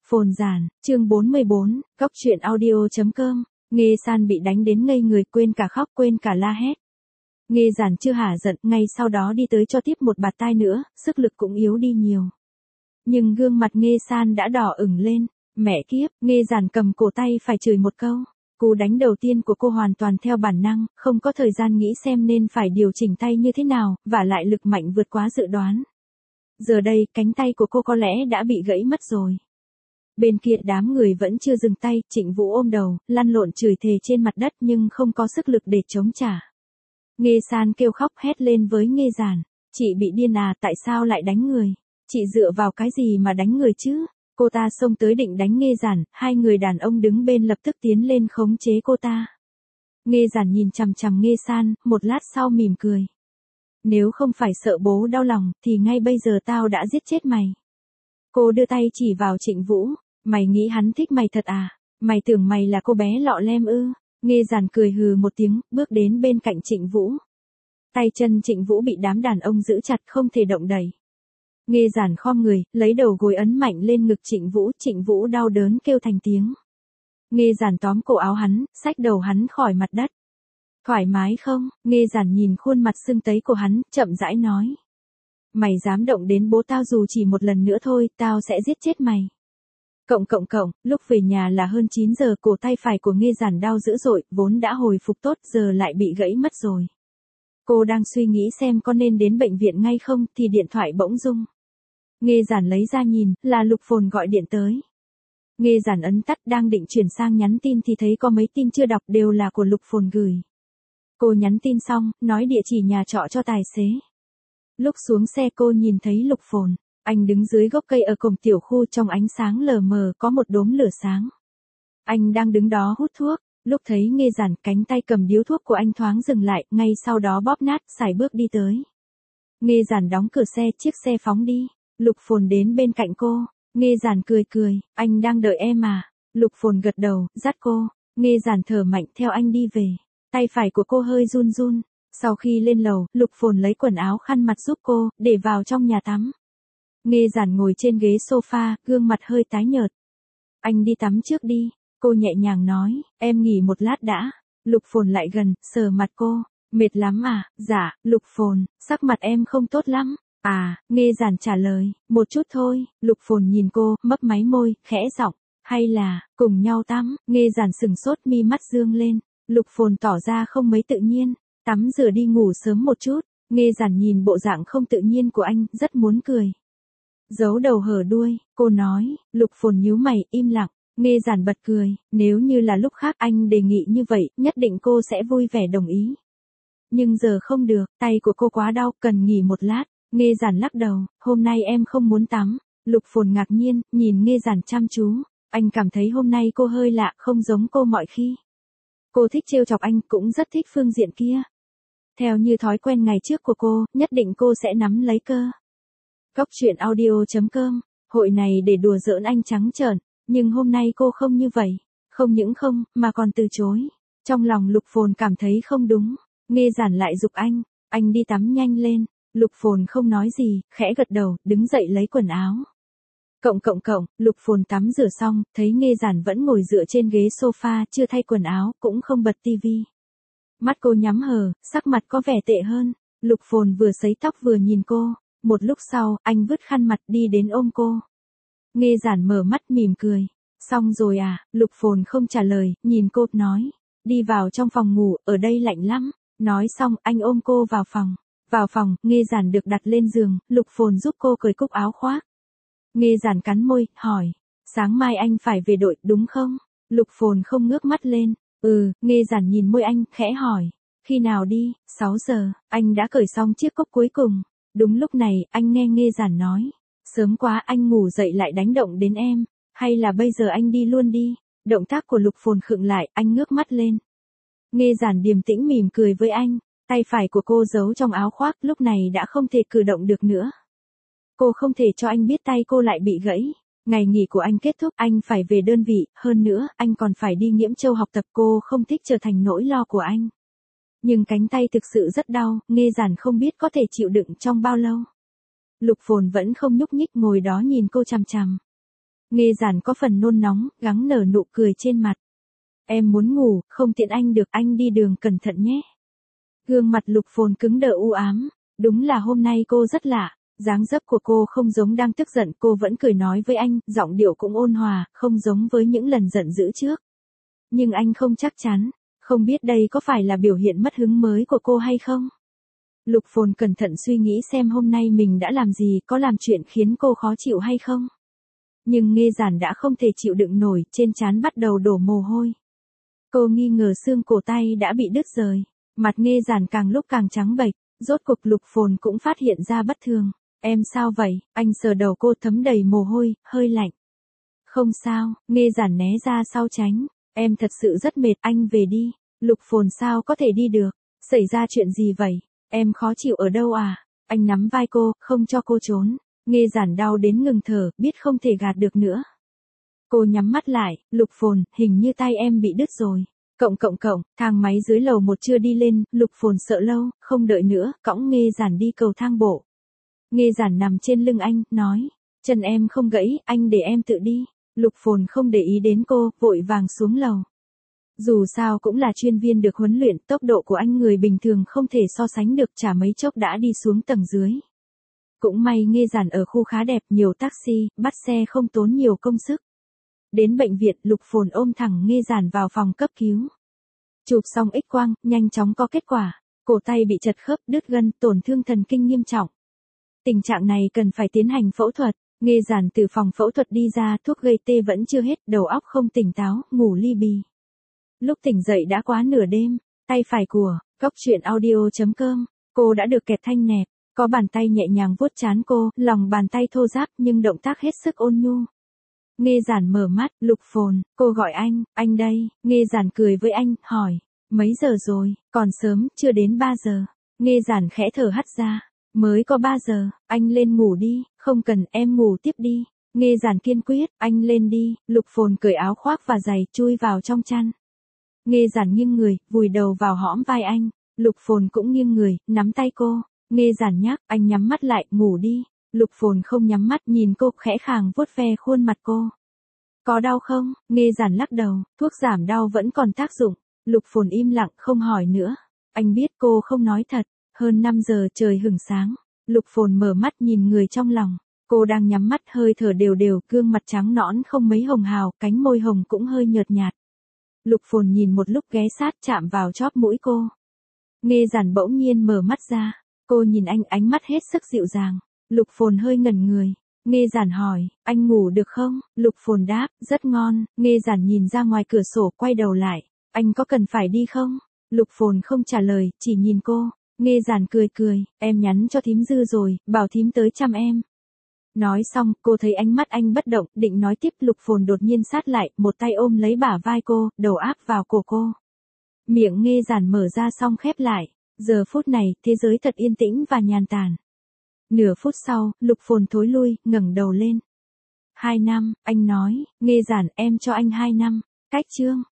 Phồn giản, chương 44, góc truyện audio.com, Nghê San bị đánh đến ngây người, quên cả khóc quên cả la hét. Nghê giản chưa hả giận, ngay sau đó đi tới cho tiếp một bạt tai nữa, sức lực cũng yếu đi nhiều. Nhưng gương mặt Nghê San đã đỏ ửng lên, mẹ kiếp, Nghê giản cầm cổ tay phải chửi một câu. Cú đánh đầu tiên của cô hoàn toàn theo bản năng, không có thời gian nghĩ xem nên phải điều chỉnh tay như thế nào, và lại lực mạnh vượt quá dự đoán. Giờ đây, cánh tay của cô có lẽ đã bị gãy mất rồi. Bên kia đám người vẫn chưa dừng tay, Trịnh Vũ ôm đầu, lăn lộn chửi thề trên mặt đất nhưng không có sức lực để chống trả. Nghê San kêu khóc hét lên với Nghê giản, chị bị điên à, tại sao lại đánh người? Chị dựa vào cái gì mà đánh người chứ? Cô ta xông tới định đánh Nghê giản, hai người đàn ông đứng bên lập tức tiến lên khống chế cô ta. Nghê giản nhìn chằm chằm Nghê San, một lát sau mỉm cười. Nếu không phải sợ bố đau lòng, thì ngay bây giờ tao đã giết chết mày. Cô đưa tay chỉ vào Trịnh Vũ, mày nghĩ hắn thích mày thật à? Mày tưởng mày là cô bé lọ lem ư? Nghê giản cười hừ một tiếng, bước đến bên cạnh Trịnh Vũ. Tay chân Trịnh Vũ bị đám đàn ông giữ chặt không thể động đậy. Nghê giản khom người, lấy đầu gối ấn mạnh lên ngực Trịnh Vũ đau đớn kêu thành tiếng. Nghê giản tóm cổ áo hắn, xách đầu hắn khỏi mặt đất. Thoải mái không? Nghê giản nhìn khuôn mặt sưng tấy của hắn, chậm rãi nói. Mày dám động đến bố tao dù chỉ một lần nữa thôi, tao sẽ giết chết mày. Lúc về nhà là hơn 9 giờ, cổ tay phải của Nghê giản đau dữ dội, vốn đã hồi phục tốt giờ lại bị gãy mất rồi. Cô đang suy nghĩ xem có nên đến bệnh viện ngay không thì điện thoại bỗng rung. Nghê giản lấy ra nhìn, là Lục Phồn gọi điện tới. Nghê giản ấn tắt đang định chuyển sang nhắn tin thì thấy có mấy tin chưa đọc đều là của Lục Phồn gửi. Cô nhắn tin xong, nói địa chỉ nhà trọ cho tài xế. Lúc xuống xe cô nhìn thấy Lục Phồn, anh đứng dưới gốc cây ở cổng tiểu khu trong ánh sáng lờ mờ có một đốm lửa sáng. Anh đang đứng đó hút thuốc, lúc thấy Nghê giản cánh tay cầm điếu thuốc của anh thoáng dừng lại, ngay sau đó bóp nát, sải bước đi tới. Nghê giản đóng cửa xe, chiếc xe phóng đi. Lục Phồn đến bên cạnh cô, Nghê giản cười, anh đang đợi em à? Lục Phồn gật đầu, dắt cô, Nghê giản thở mạnh theo anh đi về. Tay phải của cô hơi run run. Sau khi lên lầu, Lục Phồn lấy quần áo khăn mặt giúp cô, để vào trong nhà tắm. Nghê giản ngồi trên ghế sofa, gương mặt hơi tái nhợt. Anh đi tắm trước đi, cô nhẹ nhàng nói, em nghỉ một lát đã. Lục Phồn lại gần, sờ mặt cô, mệt lắm à? Dạ, Lục Phồn, sắc mặt em không tốt lắm. À, Nghê giản trả lời, một chút thôi. Lục Phồn nhìn cô, mấp máy môi, khẽ giọng, hay là, cùng nhau tắm. Nghê giản sừng sốt, mi mắt dương lên. Lục Phồn tỏ ra không mấy tự nhiên, tắm rửa đi ngủ sớm một chút. Nghê giản nhìn bộ dạng không tự nhiên của anh, rất muốn cười. Giấu đầu hở đuôi, cô nói. Lục Phồn nhíu mày, im lặng. Nghê giản bật cười, nếu như là lúc khác anh đề nghị như vậy, nhất định cô sẽ vui vẻ đồng ý. Nhưng giờ không được, tay của cô quá đau, cần nghỉ một lát. Nghê giản lắc đầu, hôm nay em không muốn tắm. Lục Phồn ngạc nhiên, nhìn Nghê giản chăm chú. Anh cảm thấy hôm nay cô hơi lạ, không giống cô mọi khi. Cô thích trêu chọc anh, cũng rất thích phương diện kia. Theo như thói quen ngày trước của cô, nhất định cô sẽ nắm lấy cơ. Góc truyện audio.com, hội này để đùa giỡn anh trắng trợn, nhưng hôm nay cô không như vậy. Không những không, mà còn từ chối. Trong lòng Lục Phồn cảm thấy không đúng. Nghê giản lại giục anh đi tắm nhanh lên. Lục Phồn không nói gì, khẽ gật đầu, đứng dậy lấy quần áo. Lục Phồn tắm rửa xong, thấy Nghê giản vẫn ngồi dựa trên ghế sofa, chưa thay quần áo, cũng không bật tivi. Mắt cô nhắm hờ, sắc mặt có vẻ tệ hơn. Lục Phồn vừa sấy tóc vừa nhìn cô. Một lúc sau, anh vứt khăn mặt đi đến ôm cô. Nghê giản mở mắt mỉm cười. Xong rồi à? Lục Phồn không trả lời, nhìn cô, nói. Đi vào trong phòng ngủ, ở đây lạnh lắm. Nói xong, anh ôm cô vào phòng. Vào phòng, Nghê giản được đặt lên giường, Lục Phồn giúp cô cởi cúc áo khoác. Nghê giản cắn môi, hỏi. Sáng mai anh phải về đội, đúng không? Lục Phồn không ngước mắt lên. Nghê giản nhìn môi anh, khẽ hỏi. Khi nào đi? 6 giờ, anh đã cởi xong chiếc cúc cuối cùng. Đúng lúc này, anh nghe Nghê giản nói. Sớm quá anh ngủ dậy lại đánh động đến em. Hay là bây giờ anh đi luôn đi? Động tác của Lục Phồn khựng lại, anh ngước mắt lên. Nghê giản điềm tĩnh mỉm cười với anh. Tay phải của cô giấu trong áo khoác, lúc này đã không thể cử động được nữa. Cô không thể cho anh biết tay cô lại bị gãy. Ngày nghỉ của anh kết thúc, anh phải về đơn vị, hơn nữa, anh còn phải đi Nghiễm Châu học tập, cô không thích trở thành nỗi lo của anh. Nhưng cánh tay thực sự rất đau, Nghê giản không biết có thể chịu đựng trong bao lâu. Lục Phồn vẫn không nhúc nhích ngồi đó nhìn cô chằm chằm. Nghe Giản có phần nôn nóng, gắng nở nụ cười trên mặt. Em muốn ngủ, không tiện anh được, anh đi đường cẩn thận nhé. Gương mặt Lục Phồn cứng đờ u ám. Đúng là hôm nay cô rất lạ. Dáng dấp của cô không giống đang tức giận, cô vẫn cười nói với anh, giọng điệu cũng ôn hòa, không giống với những lần giận dữ trước. Nhưng anh không chắc chắn, không biết đây có phải là biểu hiện mất hứng mới của cô hay không? Lục Phồn cẩn thận suy nghĩ xem hôm nay mình đã làm gì, có làm chuyện khiến cô khó chịu hay không? Nhưng Nghe Giản đã không thể chịu đựng nổi, trên trán bắt đầu đổ mồ hôi. Cô nghi ngờ xương cổ tay đã bị đứt rời, mặt Nghe Giản càng lúc càng trắng bệch, rốt cuộc Lục Phồn cũng phát hiện ra bất thường. Em sao vậy? Anh sờ đầu cô thấm đầy mồ hôi, hơi lạnh. Không sao, Nghe Giản né ra sau tránh. Em thật sự rất mệt, anh về đi. Lục Phồn sao có thể đi được? Xảy ra chuyện gì vậy? Em khó chịu ở đâu à? Anh nắm vai cô, không cho cô trốn. Nghe Giản đau đến ngừng thở, biết không thể gạt được nữa. Cô nhắm mắt lại, Lục Phồn, hình như tay em bị đứt rồi. Thang máy dưới lầu 1 chưa đi lên, Lục Phồn sợ lâu, không đợi nữa, cõng Nghe Giản đi cầu thang bộ. Nghe Giản nằm trên lưng anh, nói, chân em không gãy, anh để em tự đi. Lục Phồn không để ý đến cô, vội vàng xuống lầu. Dù sao cũng là chuyên viên được huấn luyện, tốc độ của anh người bình thường không thể so sánh được, chả mấy chốc đã đi xuống tầng dưới. Cũng may Nghe Giản ở khu khá đẹp, nhiều taxi, bắt xe không tốn nhiều công sức. Đến bệnh viện, Lục Phồn ôm thẳng Nghe Giản vào phòng cấp cứu. Chụp xong X-quang, nhanh chóng có kết quả. Cổ tay bị chật khớp, đứt gân, tổn thương thần kinh nghiêm trọng. Tình trạng này cần phải tiến hành phẫu thuật. Nghe Giản từ phòng phẫu thuật đi ra, thuốc gây tê vẫn chưa hết, đầu óc không tỉnh táo, ngủ li bì. Lúc tỉnh dậy đã quá nửa đêm, tay phải của coctruyện.audio.com, cô đã được kẹp thanh nẹp, có bàn tay nhẹ nhàng vuốt trán cô, lòng bàn tay thô ráp nhưng động tác hết sức ôn nhu. Nghe Giản mở mắt, Lục Phồn, cô gọi anh đây. Nghe Giản cười với anh, hỏi, mấy giờ rồi? Còn sớm, chưa đến 3 giờ. Nghe Giản khẽ thở hắt ra, mới có 3 giờ, anh lên ngủ đi, không cần, em ngủ tiếp đi. Nghe Giản kiên quyết, anh lên đi. Lục Phồn cởi áo khoác và giày, chui vào trong chăn. Nghe Giản nghiêng người, vùi đầu vào hõm vai anh. Lục Phồn cũng nghiêng người, nắm tay cô. Nghe Giản nhắc, anh nhắm mắt lại, ngủ đi. Lục Phồn không nhắm mắt, nhìn cô, khẽ khàng vuốt ve khuôn mặt cô. Có đau không? Nghe Giản lắc đầu, thuốc giảm đau vẫn còn tác dụng. Lục Phồn im lặng, không hỏi nữa. Anh biết cô không nói thật. Hơn 5 giờ trời hửng sáng. Lục Phồn mở mắt nhìn người trong lòng. Cô đang nhắm mắt, hơi thở đều đều, gương mặt trắng nõn không mấy hồng hào, cánh môi hồng cũng hơi nhợt nhạt. Lục Phồn nhìn một lúc, ghé sát chạm vào chóp mũi cô. Nghe Giản bỗng nhiên mở mắt ra. Cô nhìn anh, ánh mắt hết sức dịu dàng. Lục Phồn hơi ngẩn người. Nghe Giản hỏi, anh ngủ được không? Lục Phồn đáp, rất ngon. Nghe Giản nhìn ra ngoài cửa sổ, quay đầu lại. Anh có cần phải đi không? Lục Phồn không trả lời, chỉ nhìn cô. Nghe Giản cười cười, em nhắn cho thím Dư rồi, bảo thím tới chăm em. Nói xong, cô thấy ánh mắt anh bất động, định nói tiếp, Lục Phồn đột nhiên sát lại, một tay ôm lấy bả vai cô, đầu áp vào cổ cô. Miệng Nghe Giản mở ra xong khép lại. Giờ phút này, thế giới thật yên tĩnh và nhàn tản. Nửa phút sau, Lục Phồn thối lui, ngẩng đầu lên. 2 năm, anh nói, Nghe Giản, em cho anh 2 năm. Cách chương.